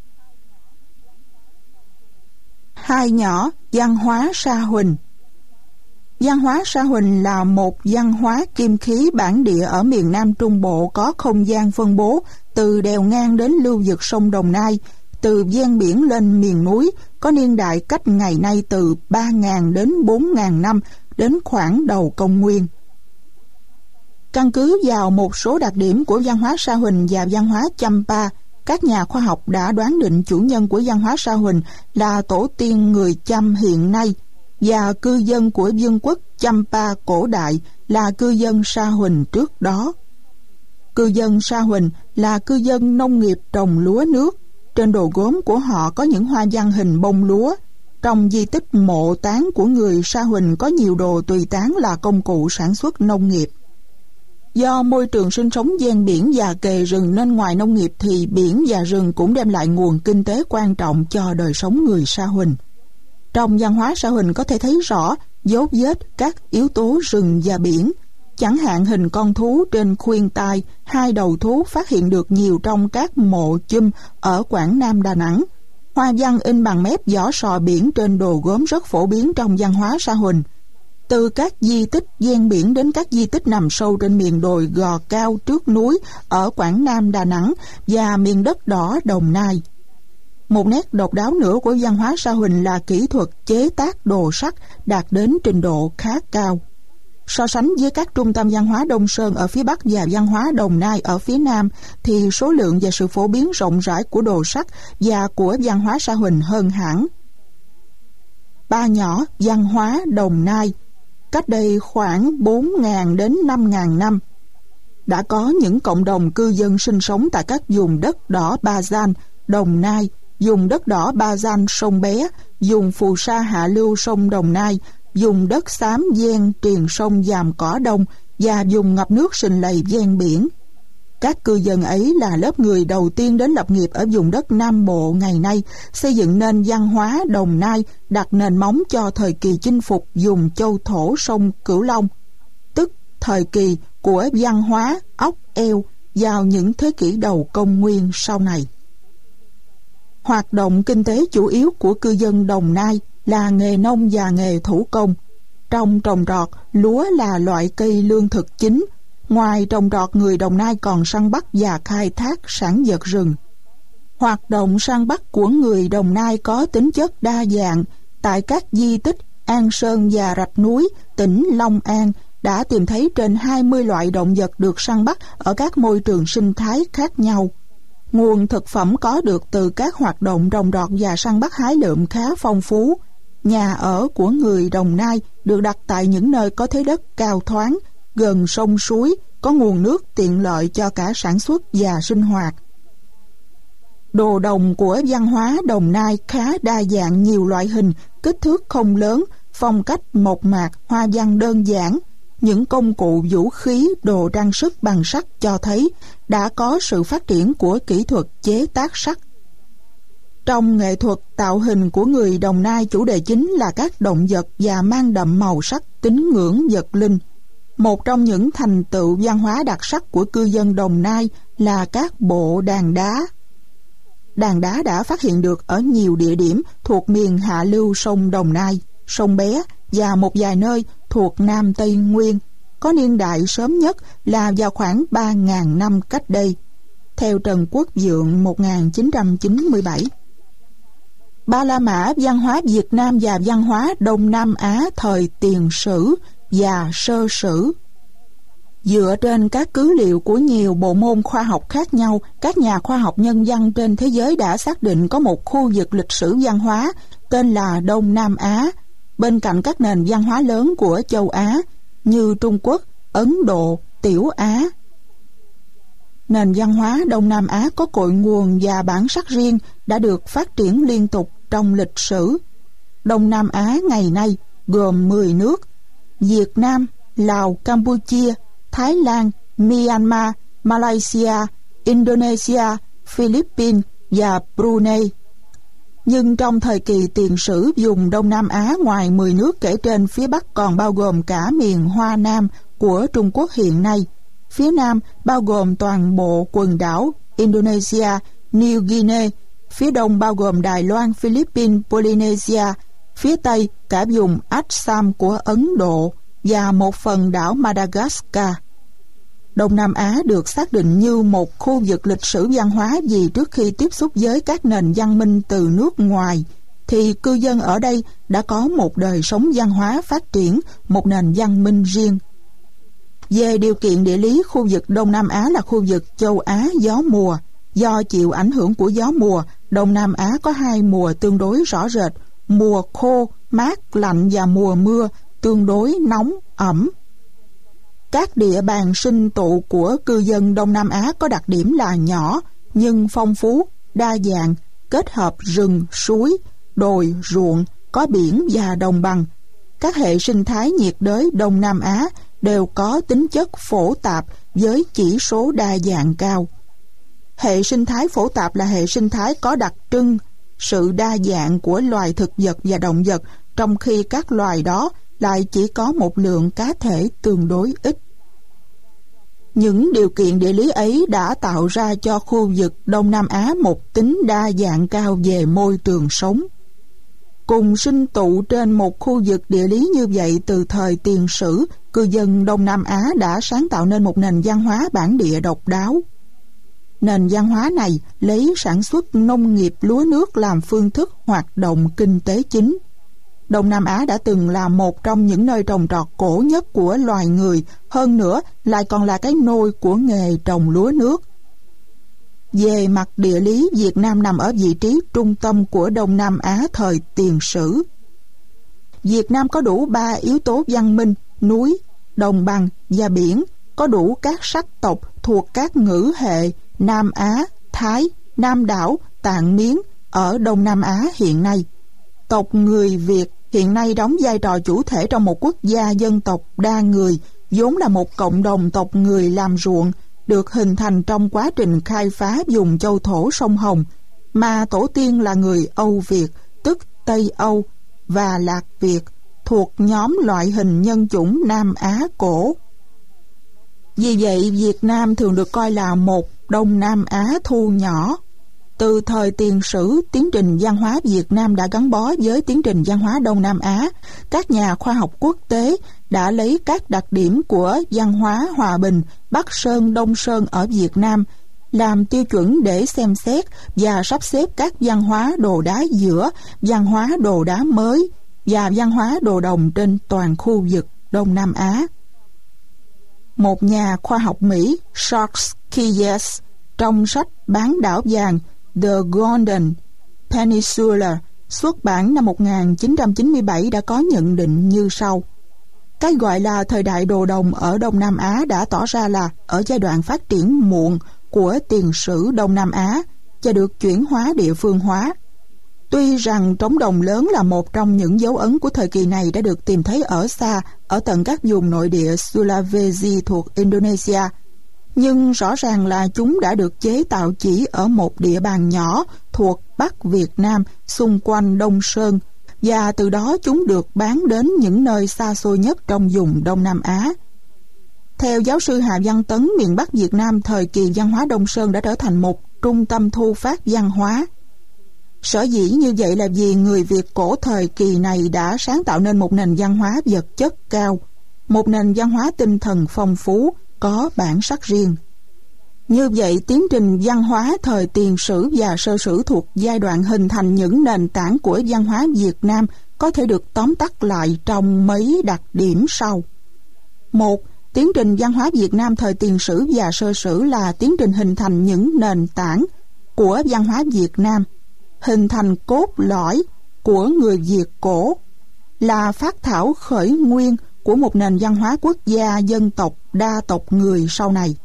Hai nhỏ văn hóa Sa Huỳnh. Văn hóa Sa Huỳnh là một văn hóa kim khí bản địa ở miền Nam Trung Bộ, có không gian phân bố từ đèo ngang đến lưu vực sông Đồng Nai, từ ven biển lên miền núi, có niên đại cách ngày nay từ 3.000 đến 4.000 năm, đến khoảng đầu công nguyên. Căn cứ vào một số đặc điểm của văn hóa Sa Huỳnh và văn hóa Champa, các nhà khoa học đã đoán định chủ nhân của văn hóa Sa Huỳnh là tổ tiên người Chăm hiện nay, và cư dân của vương quốc Champa cổ đại là cư dân Sa Huỳnh trước đó. Cư dân Sa Huỳnh là cư dân nông nghiệp trồng lúa nước. Trên đồ gốm của họ có những hoa văn hình bông lúa. Trong di tích mộ táng của người Sa Huỳnh có nhiều đồ tùy táng là công cụ sản xuất nông nghiệp. Do môi trường sinh sống ven biển và kề rừng nên ngoài nông nghiệp thì biển và rừng cũng đem lại nguồn kinh tế quan trọng cho đời sống người Sa Huỳnh. Trong văn hóa Sa Huỳnh có thể thấy rõ dấu vết các yếu tố rừng và biển, chẳng hạn hình con thú trên khuyên tai, hai đầu thú phát hiện được nhiều trong các mộ chum ở Quảng Nam, Đà Nẵng. Hoa văn in bằng mép vỏ sò biển trên đồ gốm rất phổ biến trong văn hóa Sa Huỳnh. Từ các di tích ven biển đến các di tích nằm sâu trên miền đồi Gò Cao trước núi ở Quảng Nam, Đà Nẵng và miền đất đỏ Đồng Nai. Một nét độc đáo nữa của văn hóa Sa Huỳnh là kỹ thuật chế tác đồ sắt đạt đến trình độ khá cao. So sánh với các trung tâm văn hóa Đông Sơn ở phía Bắc và văn hóa Đồng Nai ở phía Nam thì số lượng và sự phổ biến rộng rãi của đồ sắt và của văn hóa Sa Huỳnh hơn hẳn. Ba nhỏ văn hóa Đồng Nai. Cách đây khoảng 4.000 đến 5.000 năm, đã có những cộng đồng cư dân sinh sống tại các vùng đất đỏ Ba Gian, Đồng Nai, vùng đất đỏ Ba Gian sông Bé, vùng phù sa hạ lưu sông Đồng Nai, vùng đất xám ven triền sông Giàm Cỏ Đông và vùng ngập nước sình lầy ven biển. Các cư dân ấy là lớp người đầu tiên đến lập nghiệp ở vùng đất Nam Bộ ngày nay, xây dựng nên văn hóa Đồng Nai, đặt nền móng cho thời kỳ chinh phục vùng châu thổ sông Cửu Long, tức thời kỳ của văn hóa ốc eo vào những thế kỷ đầu công nguyên sau này. Hoạt động kinh tế chủ yếu của cư dân Đồng Nai là nghề nông và nghề thủ công. Trong trồng trọt, lúa là loại cây lương thực chính. Ngoài trồng trọt, người Đồng Nai còn săn bắt và khai thác sản vật rừng. Hoạt động săn bắt của người Đồng Nai có tính chất đa dạng. Tại các di tích An Sơn và Rạch Núi, tỉnh Long An đã tìm thấy trên 20 loại động vật được săn bắt ở các môi trường sinh thái khác nhau. Nguồn thực phẩm có được từ các hoạt động trồng trọt và săn bắt hái lượm khá phong phú. Nhà ở của người Đồng Nai được đặt tại những nơi có thế đất cao thoáng, gần sông suối, có nguồn nước tiện lợi cho cả sản xuất và sinh hoạt. Đồ đồng của văn hóa Đồng Nai khá đa dạng, nhiều loại hình, kích thước không lớn, phong cách mộc mạc, hoa văn đơn giản. Những công cụ vũ khí, đồ trang sức bằng sắt cho thấy đã có sự phát triển của kỹ thuật chế tác sắt. Trong nghệ thuật tạo hình của người Đồng Nai, chủ đề chính là các động vật và mang đậm màu sắc tín ngưỡng vật linh. Một trong những thành tựu văn hóa đặc sắc của cư dân Đồng Nai là các bộ đàn đá. Đàn đá đã phát hiện được ở nhiều địa điểm thuộc miền hạ lưu sông Đồng Nai, sông Bé và một vài nơi thuộc Nam Tây Nguyên, có niên đại sớm nhất là vào khoảng 3.000 năm cách đây, theo Trần Quốc Vượng 1997. Ba La Mã, văn hóa Việt Nam và văn hóa Đông Nam Á thời tiền sử và sơ sử. Dựa trên các cứ liệu của nhiều bộ môn khoa học khác nhau, các nhà khoa học nhân văn trên thế giới đã xác định có một khu vực lịch sử văn hóa tên là Đông Nam Á, bên cạnh các nền văn hóa lớn của châu Á như Trung Quốc, Ấn Độ, Tiểu Á. Nền văn hóa Đông Nam Á có cội nguồn và bản sắc riêng đã được phát triển liên tục trong lịch sử. Đông Nam Á ngày nay gồm 10 nước: Việt Nam, Lào, Campuchia, Thái Lan, Myanmar, Malaysia, Indonesia, Philippines và Brunei. Nhưng trong thời kỳ tiền sử, vùng Đông Nam Á ngoài 10 nước kể trên, phía Bắc còn bao gồm cả miền Hoa Nam của Trung Quốc hiện nay. Phía Nam bao gồm toàn bộ quần đảo Indonesia, New Guinea. Phía Đông bao gồm Đài Loan, Philippines, Polynesia. Phía Tây cả vùng Assam của Ấn Độ và một phần đảo Madagascar. Đông Nam Á được xác định như một khu vực lịch sử văn hóa vì trước khi tiếp xúc với các nền văn minh từ nước ngoài, thì cư dân ở đây đã có một đời sống văn hóa phát triển, một nền văn minh riêng. Về điều kiện địa lý, khu vực Đông Nam Á là khu vực châu Á gió mùa. Do chịu ảnh hưởng của gió mùa, Đông Nam Á có hai mùa tương đối rõ rệt: mùa khô, mát, lạnh và mùa mưa, tương đối nóng, ẩm. Các địa bàn sinh tụ của cư dân Đông Nam Á có đặc điểm là nhỏ nhưng phong phú, đa dạng, kết hợp rừng, suối, đồi, ruộng, có biển và đồng bằng. Các hệ sinh thái nhiệt đới Đông Nam Á đều có tính chất phổ tạp với chỉ số đa dạng cao. Hệ sinh thái phổ tạp là hệ sinh thái có đặc trưng sự đa dạng của loài thực vật và động vật, trong khi các loài đó lại chỉ có một lượng cá thể tương đối ít. Những điều kiện địa lý ấy đã tạo ra cho khu vực Đông Nam Á một tính đa dạng cao về môi trường sống. Cùng sinh tụ trên một khu vực địa lý như vậy từ thời tiền sử, cư dân Đông Nam Á đã sáng tạo nên một nền văn hóa bản địa độc đáo. Nền văn hóa này lấy sản xuất nông nghiệp lúa nước làm phương thức hoạt động kinh tế chính. Đông Nam Á đã từng là một trong những nơi trồng trọt cổ nhất của loài người, hơn nữa lại còn là cái nôi của nghề trồng lúa nước. Về mặt địa lý, Việt Nam nằm ở vị trí trung tâm của Đông Nam Á thời tiền sử. Việt Nam có đủ 3 yếu tố văn minh: núi, đồng bằng và biển, có đủ các sắc tộc thuộc các ngữ hệ Nam Á, Thái, Nam đảo, Tạng Miến ở Đông Nam Á hiện nay. Tộc người Việt hiện nay đóng vai trò chủ thể trong một quốc gia dân tộc đa người, vốn là một cộng đồng tộc người làm ruộng, được hình thành trong quá trình khai phá vùng châu thổ sông Hồng, mà tổ tiên là người Âu Việt, tức Tây Âu, và Lạc Việt, thuộc nhóm loại hình nhân chủng Nam Á cổ. Vì vậy, Việt Nam thường được coi là một Đông Nam Á thu nhỏ. Từ thời tiền sử, tiến trình văn hóa Việt Nam đã gắn bó với tiến trình văn hóa Đông Nam Á. Các nhà khoa học quốc tế đã lấy các đặc điểm của văn hóa Hòa Bình, Bắc Sơn, Đông Sơn ở Việt Nam làm tiêu chuẩn để xem xét và sắp xếp các văn hóa đồ đá giữa, văn hóa đồ đá mới và văn hóa đồ đồng trên toàn khu vực Đông Nam Á. Một nhà khoa học Mỹ, Charles Keyes, trong sách Bán đảo vàng The Golden Peninsula, xuất bản năm 1997, đã có nhận định như sau. Cái gọi là thời đại đồ đồng ở Đông Nam Á đã tỏ ra là ở giai đoạn phát triển muộn của tiền sử Đông Nam Á và được chuyển hóa địa phương hóa. Tuy rằng trống đồng lớn là một trong những dấu ấn của thời kỳ này đã được tìm thấy ở xa, ở tận các vùng nội địa Sulawesi thuộc Indonesia, nhưng rõ ràng là chúng đã được chế tạo chỉ ở một địa bàn nhỏ thuộc Bắc Việt Nam xung quanh Đông Sơn, và từ đó chúng được bán đến những nơi xa xôi nhất trong vùng Đông Nam Á. Theo giáo sư Hà Văn Tấn, miền Bắc Việt Nam thời kỳ văn hóa Đông Sơn đã trở thành một trung tâm thu phát văn hóa. Sở dĩ như vậy là vì người Việt cổ thời kỳ này đã sáng tạo nên một nền văn hóa vật chất cao, một nền văn hóa tinh thần phong phú, có bản sắc riêng. Như vậy, tiến trình văn hóa thời tiền sử và sơ sử thuộc giai đoạn hình thành những nền tảng của văn hóa Việt Nam có thể được tóm tắt lại trong mấy đặc điểm sau. 1. Tiến trình văn hóa Việt Nam thời tiền sử và sơ sử là tiến trình hình thành những nền tảng của văn hóa Việt Nam, hình thành cốt lõi của người Việt cổ, là phát thảo khởi nguyên của một nền văn hóa quốc gia dân tộc đa tộc người sau này.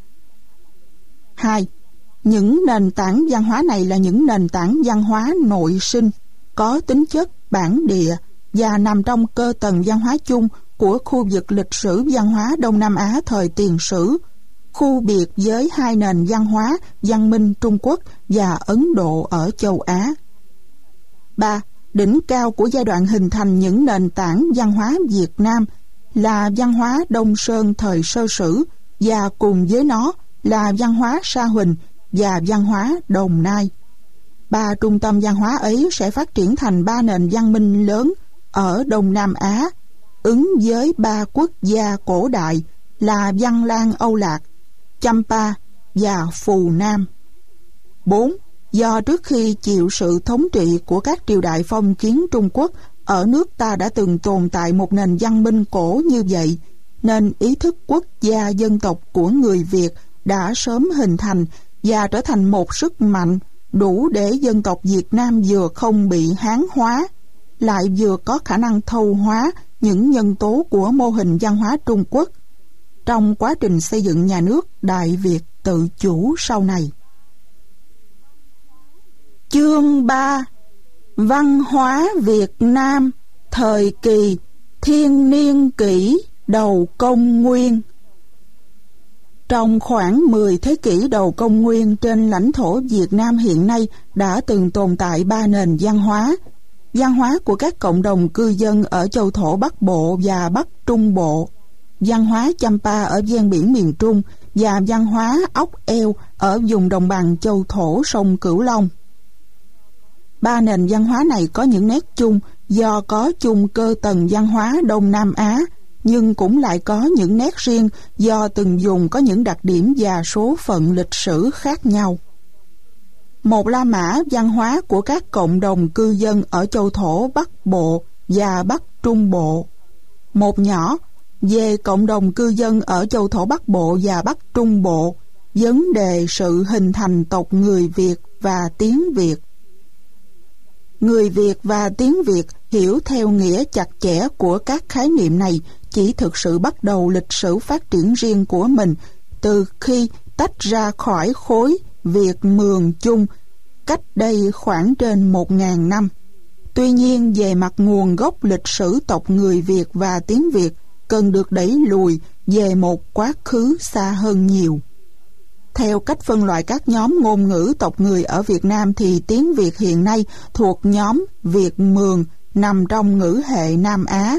2. Những nền tảng văn hóa này là những nền tảng văn hóa nội sinh, có tính chất bản địa và nằm trong cơ tầng văn hóa chung của khu vực lịch sử văn hóa Đông Nam Á thời tiền sử, khu biệt với hai nền văn hóa văn minh Trung Quốc và Ấn Độ ở châu Á. 3. Đỉnh cao của giai đoạn hình thành những nền tảng văn hóa Việt Nam là văn hóa Đông Sơn thời sơ sử, và cùng với nó là văn hóa Sa Huỳnh và văn hóa Đồng Nai. 3 trung tâm văn hóa ấy sẽ phát triển thành 3 nền văn minh lớn ở Đông Nam Á, ứng với 3 quốc gia cổ đại là Văn Lang Âu Lạc, Champa và Phù Nam. 4. Do trước khi chịu sự thống trị của các triều đại phong kiến Trung Quốc, ở nước ta đã từng tồn tại một nền văn minh cổ như vậy, nên ý thức quốc gia dân tộc của người Việt đã sớm hình thành và trở thành một sức mạnh đủ để dân tộc Việt Nam vừa không bị Hán hóa, lại vừa có khả năng thâu hóa những nhân tố của mô hình văn hóa Trung Quốc trong quá trình xây dựng nhà nước Đại Việt tự chủ sau này. Chương 3. Văn hóa Việt Nam thời kỳ Thiên Niên Kỷ đầu Công Nguyên. Trong khoảng 10 thế kỷ đầu Công Nguyên, trên lãnh thổ Việt Nam hiện nay đã từng tồn tại 3 nền văn hóa. Văn hóa của các cộng đồng cư dân ở châu thổ Bắc Bộ và Bắc Trung Bộ, văn hóa Champa ở ven biển miền Trung và văn hóa ốc eo ở vùng đồng bằng châu thổ sông Cửu Long. 3 nền văn hóa này có những nét chung do có chung cơ tầng văn hóa Đông Nam Á, nhưng cũng lại có những nét riêng do từng vùng có những đặc điểm và số phận lịch sử khác nhau. Một La Mã văn hóa của các cộng đồng cư dân ở châu thổ Bắc Bộ và Bắc Trung Bộ. Một nhỏ về cộng đồng cư dân ở châu thổ Bắc Bộ và Bắc Trung Bộ, vấn đề sự hình thành tộc người Việt và tiếng Việt. Người Việt và tiếng Việt hiểu theo nghĩa chặt chẽ của các khái niệm này chỉ thực sự bắt đầu lịch sử phát triển riêng của mình từ khi tách ra khỏi khối Việt Mường Chung cách đây khoảng trên 1.000 năm. Tuy nhiên, về mặt nguồn gốc lịch sử tộc người Việt và tiếng Việt cần được đẩy lùi về một quá khứ xa hơn nhiều. Theo cách phân loại các nhóm ngôn ngữ tộc người ở Việt Nam thì tiếng Việt hiện nay thuộc nhóm Việt Mường, nằm trong ngữ hệ Nam Á.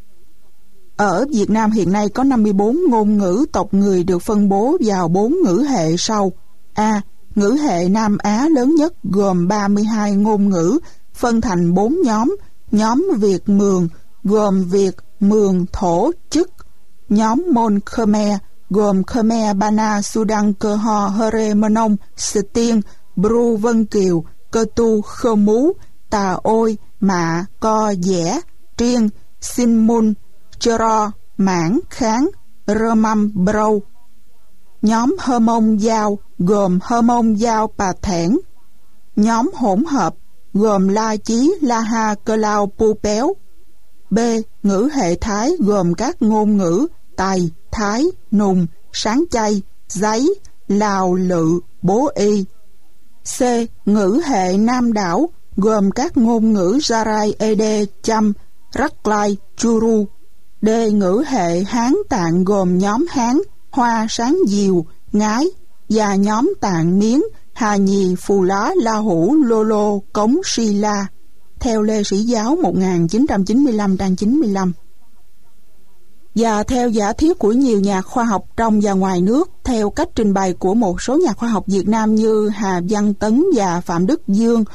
Ở Việt Nam hiện nay có 54 ngôn ngữ tộc người được phân bố vào 4 ngữ hệ sau. A. Ngữ hệ Nam Á lớn nhất gồm 32 ngôn ngữ, phân thành 4 nhóm. Nhóm Việt Mường gồm Việt, Mường, Thổ, Chức. Nhóm Môn Khmer gồm Khmer, Bana, Sudan, Cơ Ho, Hơ-rê, Mơ Nông, Sờ Tiên, Bru, Vân Kiều, Cơ Tu, Khơ Mú, Tà Ôi, Mạ, Co, Dẻ, Triêng, Sin Mun, Chơ Ro, Mãn, Kháng, Rơ Măm, Brâu. Nhóm Hơ Mông Dao gồm Hơ Mông, Dao, Pà Thẻn. Nhóm hỗn hợp gồm La Chí, La Ha, Cơ Lao, Pu Péo. B. Ngữ hệ Thái gồm các ngôn ngữ Tày, Thái, Nùng, Sáng Chay, Giấy, Lào, Lự, Bố Y. C. Ngữ hệ Nam đảo gồm các ngôn ngữ Zarai, Ede, Chăm, Raklai, Churu. D. Ngữ hệ Hán Tạng gồm nhóm Hán, Hoa, Sáng Diều, Ngái và nhóm Tạng Miến, Hà Nhì, Phù Lá, La Hủ, Lô Lô, Cống, Si La. Theo Lê Sĩ Giáo 1995 trang 95. Và theo giả thiết của nhiều nhà khoa học trong và ngoài nước, theo cách trình bày của một số nhà khoa học Việt Nam như Hà Văn Tấn và Phạm Đức Dương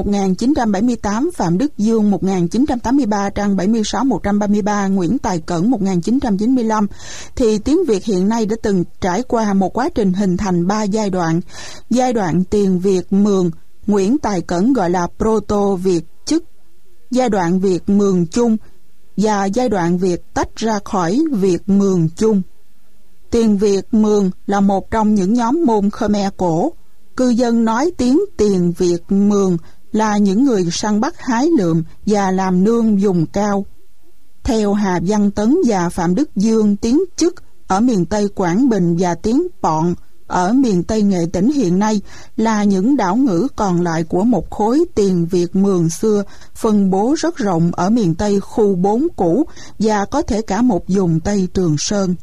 1978, Phạm Đức Dương 1983 trang 76-133, Nguyễn Tài Cẩn 1995, thì tiếng Việt hiện nay đã từng trải qua một quá trình hình thành 3 giai đoạn. Giai đoạn tiền Việt Mường, Nguyễn Tài Cẩn gọi là Proto-Việt Chức. Giai đoạn Việt Mường Chung và giai đoạn Việt tách ra khỏi Việt Mường chung. Tiền Việt Mường là một trong những nhóm môn Khmer cổ. Cư dân nói tiếng Tiền Việt Mường là những người săn bắt hái lượm và làm nương vùng cao. Theo Hà Văn Tấn và Phạm Đức Dương, tiếng Chức ở miền Tây Quảng Bình và tiếng Pọn ở miền Tây Nghệ Tĩnh hiện nay là những đảo ngữ còn lại của một khối Tiền Việt Mường xưa, phân bố rất rộng ở miền Tây khu 4 cũ và có thể cả một vùng Tây Trường Sơn.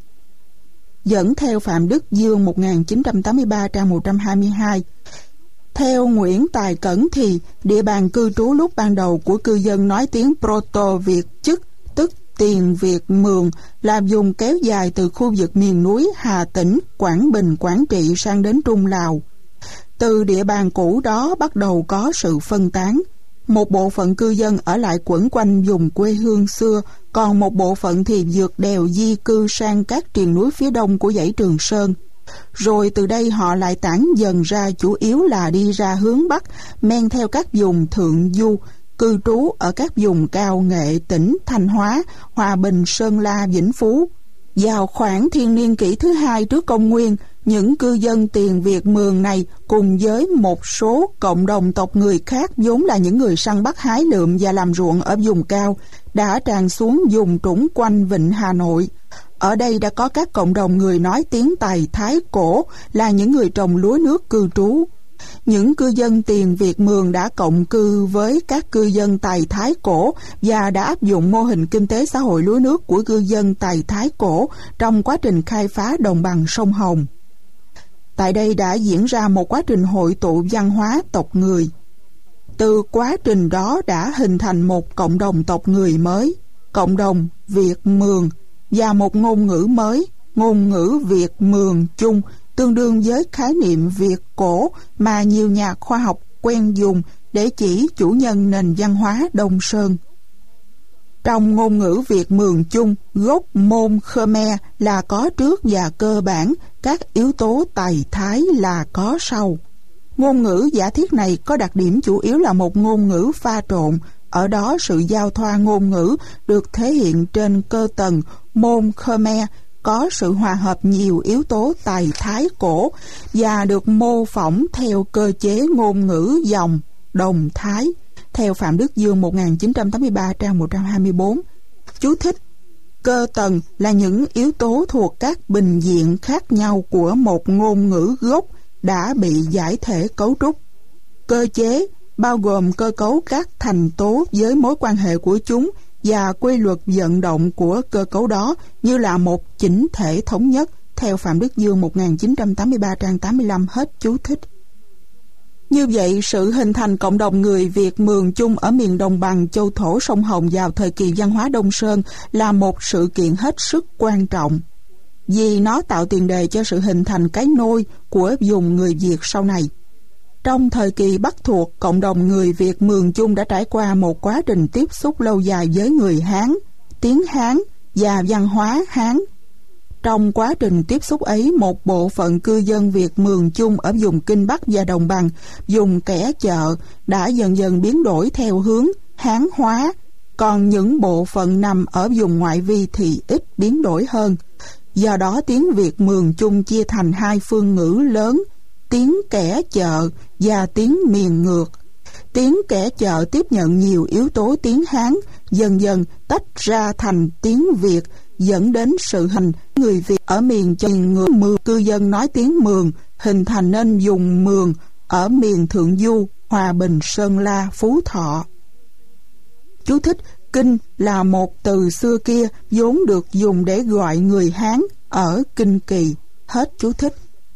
Dẫn theo Phạm Đức Dương 1983 trang 122. Theo Nguyễn Tài Cẩn thì địa bàn cư trú lúc ban đầu của cư dân nói tiếng Proto-Việt Chức, tức Tiền Việt Mường, là vùng kéo dài từ khu vực miền núi Hà Tĩnh, Quảng Bình, Quảng Trị sang đến Trung Lào. Từ địa bàn cũ đó bắt đầu có sự phân tán. Một bộ phận cư dân ở lại quẩn quanh vùng quê hương xưa, còn một bộ phận thì vượt đèo di cư sang các triền núi phía đông của dãy Trường Sơn. Rồi từ đây họ lại tản dần ra, chủ yếu là đi ra hướng Bắc, men theo các vùng thượng du, cư trú ở các vùng cao Nghệ Tĩnh, Thanh Hóa, Hòa Bình, Sơn La, Vĩnh Phú. Vào khoảng thiên niên kỷ thứ 2 trước công nguyên, những cư dân Tiền Việt Mường này cùng với một số cộng đồng tộc người khác vốn là những người săn bắt hái lượm và làm ruộng ở vùng cao đã tràn xuống vùng trũng quanh vịnh Hà Nội. Ở đây đã có các cộng đồng người nói tiếng Tày Thái cổ là những người trồng lúa nước cư trú. Những cư dân Tiền Việt Mường đã cộng cư với các cư dân Tày Thái cổ và đã áp dụng mô hình kinh tế xã hội lúa nước của cư dân Tày Thái cổ trong quá trình khai phá đồng bằng sông Hồng. Tại đây đã diễn ra một quá trình hội tụ văn hóa tộc người. Từ quá trình đó đã hình thành một cộng đồng tộc người mới, cộng đồng Việt Mường, và một ngôn ngữ mới, ngôn ngữ Việt Mường chung, tương đương với khái niệm Việt cổ mà nhiều nhà khoa học quen dùng để chỉ chủ nhân nền văn hóa Đông Sơn. Trong ngôn ngữ Việt Mường chung, gốc môn Khmer là có trước và cơ bản, các yếu tố Tày Thái là có sau. Ngôn ngữ giả thiết này có đặc điểm chủ yếu là một ngôn ngữ pha trộn. Ở đó sự giao thoa ngôn ngữ được thể hiện trên cơ tầng môn Khmer, có sự hòa hợp nhiều yếu tố Tày Thái cổ và được mô phỏng theo cơ chế ngôn ngữ dòng Đồng Thái. Theo Phạm Đức Dương 1983 trang 124. Chú thích: cơ tầng là những yếu tố thuộc các bình diện khác nhau của một ngôn ngữ gốc đã bị giải thể cấu trúc. Cơ chế bao gồm cơ cấu các thành tố với mối quan hệ của chúng và quy luật vận động của cơ cấu đó như là một chỉnh thể thống nhất theo Phạm Đức Dương 1983 trang 85, hết chú thích. Như vậy, sự hình thành cộng đồng người Việt Mường Chung ở miền đồng bằng châu thổ sông Hồng vào thời kỳ văn hóa Đông Sơn là một sự kiện hết sức quan trọng, vì nó tạo tiền đề cho sự hình thành cái nôi của vùng người Việt sau này. Trong thời kỳ Bắc thuộc, cộng đồng người Việt Mường Chung đã trải qua một quá trình tiếp xúc lâu dài với người Hán, tiếng Hán và văn hóa Hán. Trong quá trình tiếp xúc ấy, một bộ phận cư dân Việt Mường Chung ở vùng Kinh Bắc và Đồng Bằng, vùng Kẻ Chợ đã dần dần biến đổi theo hướng Hán hóa, còn những bộ phận nằm ở vùng ngoại vi thì ít biến đổi hơn. Do đó tiếng Việt Mường Chung chia thành hai phương ngữ lớn, tiếng Kẻ Chợ và tiếng miền ngược. Tiếng Kẻ Chợ tiếp nhận nhiều yếu tố tiếng Hán, dần dần tách ra thành tiếng Việt, dẫn đến sự hình người Việt ở miền Trần Ngược Mường, cư dân nói tiếng Mường, hình thành nên vùng Mường ở miền Thượng Du, Hòa Bình, Sơn La, Phú Thọ. Chú thích: Kinh là một từ xưa kia vốn được dùng để gọi người Hán ở Kinh Kỳ. Hết chú thích.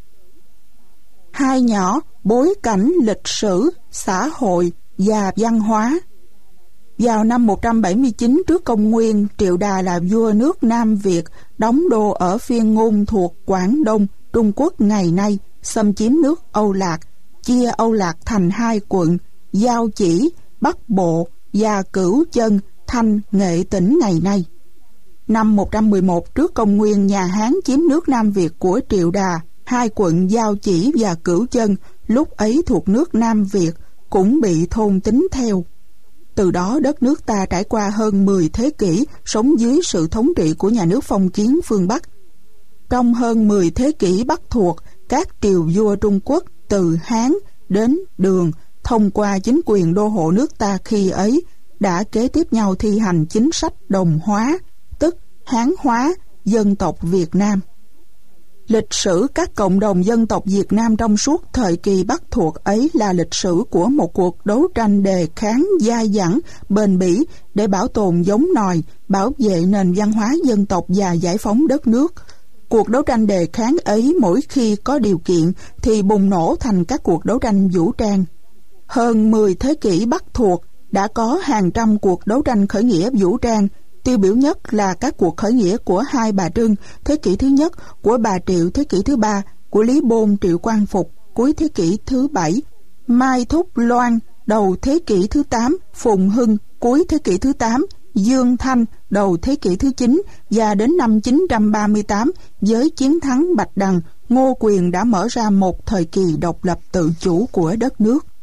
Hai nhỏ: bối cảnh lịch sử, xã hội và văn hóa. Vào năm 179 trước công nguyên, Triệu Đà là vua nước Nam Việt, đóng đô ở Phiên Ngôn thuộc Quảng Đông, Trung Quốc ngày nay, xâm chiếm nước Âu Lạc, chia Âu Lạc thành hai quận, Giao Chỉ, Bắc Bộ và Cửu Chân, Thanh, Nghệ Tĩnh ngày nay. Năm 111 trước công nguyên, nhà Hán chiếm nước Nam Việt của Triệu Đà, hai quận Giao Chỉ và Cửu Chân, lúc ấy thuộc nước Nam Việt, cũng bị thôn tính theo. Từ đó đất nước ta trải qua hơn 10 thế kỷ sống dưới sự thống trị của nhà nước phong kiến phương Bắc. Trong hơn 10 thế kỷ Bắc thuộc, các triều vua Trung Quốc từ Hán đến Đường thông qua chính quyền đô hộ nước ta khi ấy đã kế tiếp nhau thi hành chính sách đồng hóa, tức Hán hóa dân tộc Việt Nam. Lịch sử các cộng đồng dân tộc Việt Nam trong suốt thời kỳ Bắc thuộc ấy là lịch sử của một cuộc đấu tranh đề kháng dai dẳng, bền bỉ để bảo tồn giống nòi, bảo vệ nền văn hóa dân tộc và giải phóng đất nước. Cuộc đấu tranh đề kháng ấy mỗi khi có điều kiện thì bùng nổ thành các cuộc đấu tranh vũ trang. Hơn 10 thế kỷ Bắc thuộc đã có hàng trăm cuộc đấu tranh khởi nghĩa vũ trang. Tiêu biểu nhất là các cuộc khởi nghĩa của Hai Bà Trưng thế kỷ thứ nhất, của Bà Triệu thế kỷ thứ ba, của Lý Bôn Triệu Quang Phục cuối thế kỷ thứ 7, Mai Thúc Loan đầu thế kỷ thứ 8, Phùng Hưng cuối thế kỷ thứ 8, Dương Thanh đầu thế kỷ thứ 9, và đến năm 938 với chiến thắng Bạch Đằng, Ngô Quyền đã mở ra một thời kỳ độc lập tự chủ của đất nước.